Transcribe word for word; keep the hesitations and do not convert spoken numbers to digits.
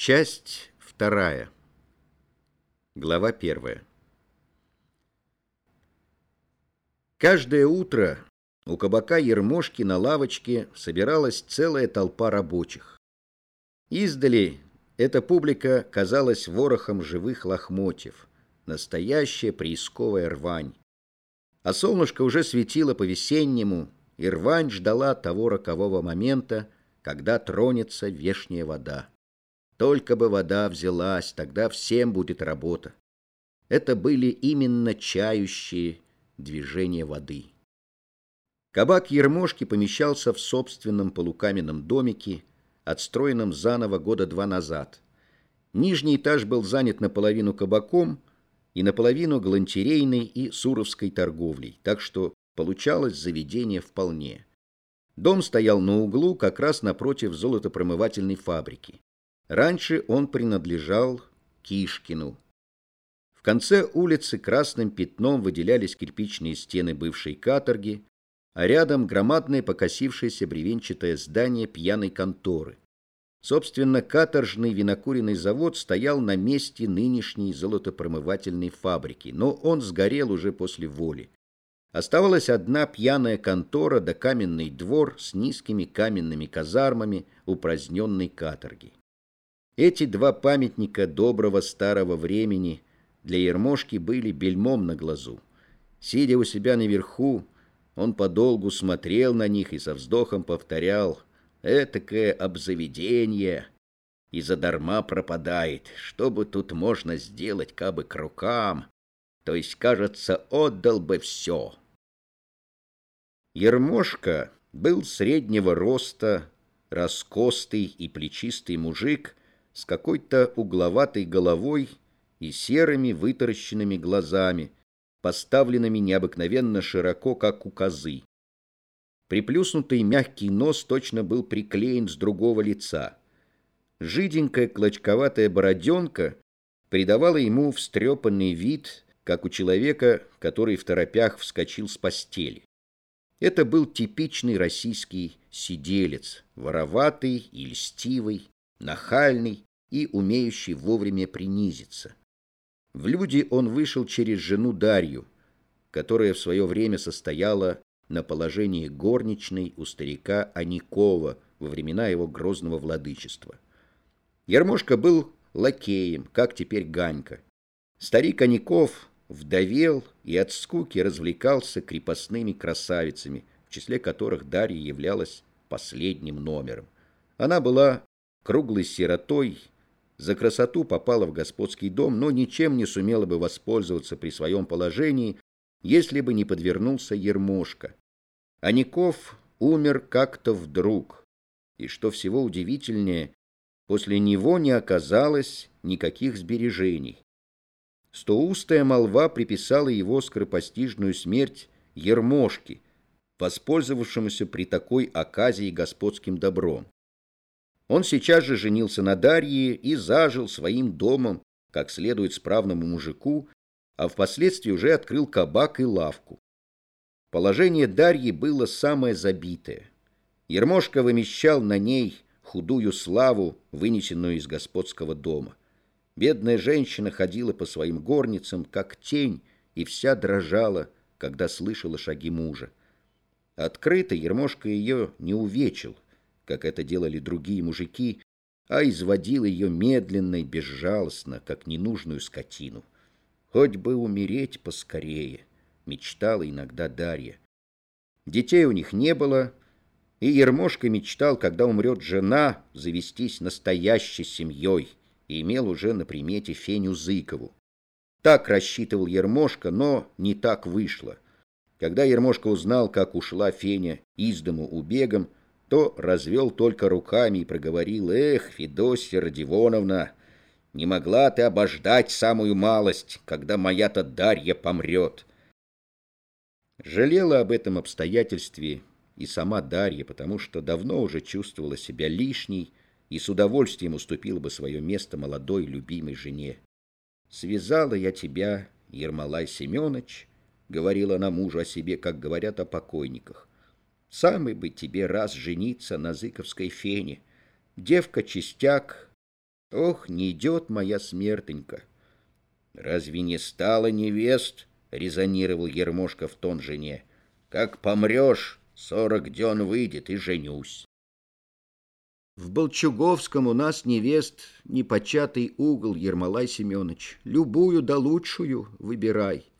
Часть вторая. Глава первая. Каждое утро у кабака Ермошки на лавочке собиралась целая толпа рабочих. Издали эта публика казалась ворохом живых лохмотьев, настоящая приисковая рвань. А солнышко уже светило по-весеннему, и рвань ждала того рокового момента, когда тронется вешняя вода. Только бы вода взялась, тогда всем будет работа. Это были именно чающие движения воды. Кабак Ермошки помещался в собственном полукаменном домике, отстроенном заново года два назад. Нижний этаж был занят наполовину кабаком и наполовину галантерейной и суровской торговлей, так что получалось заведение вполне. Дом стоял на углу, как раз напротив золотопромывательной фабрики. Раньше он принадлежал Кишкину. В конце улицы красным пятном выделялись кирпичные стены бывшей каторги, а рядом громадное покосившееся бревенчатое здание пьяной конторы. Собственно, каторжный винокуренный завод стоял на месте нынешней золотопромывательной фабрики, но он сгорел уже после воли. Оставалась одна пьяная контора да каменный двор с низкими каменными казармами упраздненной каторги. Эти два памятника доброго старого времени для Ермошки были бельмом на глазу. Сидя у себя наверху, он подолгу смотрел на них и со вздохом повторял: «Этакое обзаведение и задарма пропадает. Что бы тут можно сделать, кабы к рукам? То есть, кажется, отдал бы все». Ермошка был среднего роста, раскостый и плечистый мужик с какой-то угловатой головой и серыми вытаращенными глазами, поставленными необыкновенно широко, как у козы. Приплюснутый мягкий нос точно был приклеен с другого лица. Жиденькая клочковатая бороденка придавала ему встрепанный вид, как у человека, который второпях вскочил с постели. Это был типичный российский сиделец, вороватый и льстивый, нахальный и умеющий вовремя принизиться. В люди он вышел через жену Дарью, которая в свое время состояла на положении горничной у старика Аникова во времена его грозного владычества. Ермошка был лакеем, как теперь Ганька. Старик Аников вдовел и от скуки развлекался крепостными красавицами, в числе которых Дарья являлась последним номером. Она была круглой сиротой, за красоту попала в господский дом, но ничем не сумела бы воспользоваться при своем положении, если бы не подвернулся Ермошка. Аников умер как-то вдруг, и, что всего удивительнее, после него не оказалось никаких сбережений. Стоустая молва приписала его скоропостижную смерть Ермошке, воспользовавшемуся при такой оказии господским добром. Он сейчас же женился на Дарье и зажил своим домом, как следует справному мужику, а впоследствии уже открыл кабак и лавку. Положение Дарьи было самое забитое. Ермошка вымещал на ней худую славу, вынесенную из господского дома. Бедная женщина ходила по своим горницам, как тень, и вся дрожала, когда слышала шаги мужа. Открыто Ермошка ее не увечил, как это делали другие мужики, а изводил ее медленно и безжалостно, как ненужную скотину. «Хоть бы умереть поскорее», — мечтала иногда Дарья. Детей у них не было, и Ермошка мечтал, когда умрет жена, завестись настоящей семьей, и имел уже на примете Феню Зыкову. Так рассчитывал Ермошка, но не так вышло. Когда Ермошка узнал, как ушла Феня из дому убегом, то развел только руками и проговорил: «Эх, Федосья Родионовна, не могла ты обождать самую малость, когда моя-то Дарья помрет». Жалела об этом обстоятельстве и сама Дарья, потому что давно уже чувствовала себя лишней и с удовольствием уступила бы свое место молодой любимой жене. «Связала я тебя, Ермолай Семенович», — говорила она мужу о себе, как говорят о покойниках. «Самый бы тебе раз жениться на Зыковской Фене. Девка чистяк, Ох, не идет моя смертенька. Разве не стало невест? Резонировал Ермошка в тон жене. Как помрешь, сорок дён выйдет и женюсь. В Болчуговском у нас невест непочатый угол, Ермолай Семенович. Любую да лучшую выбирай.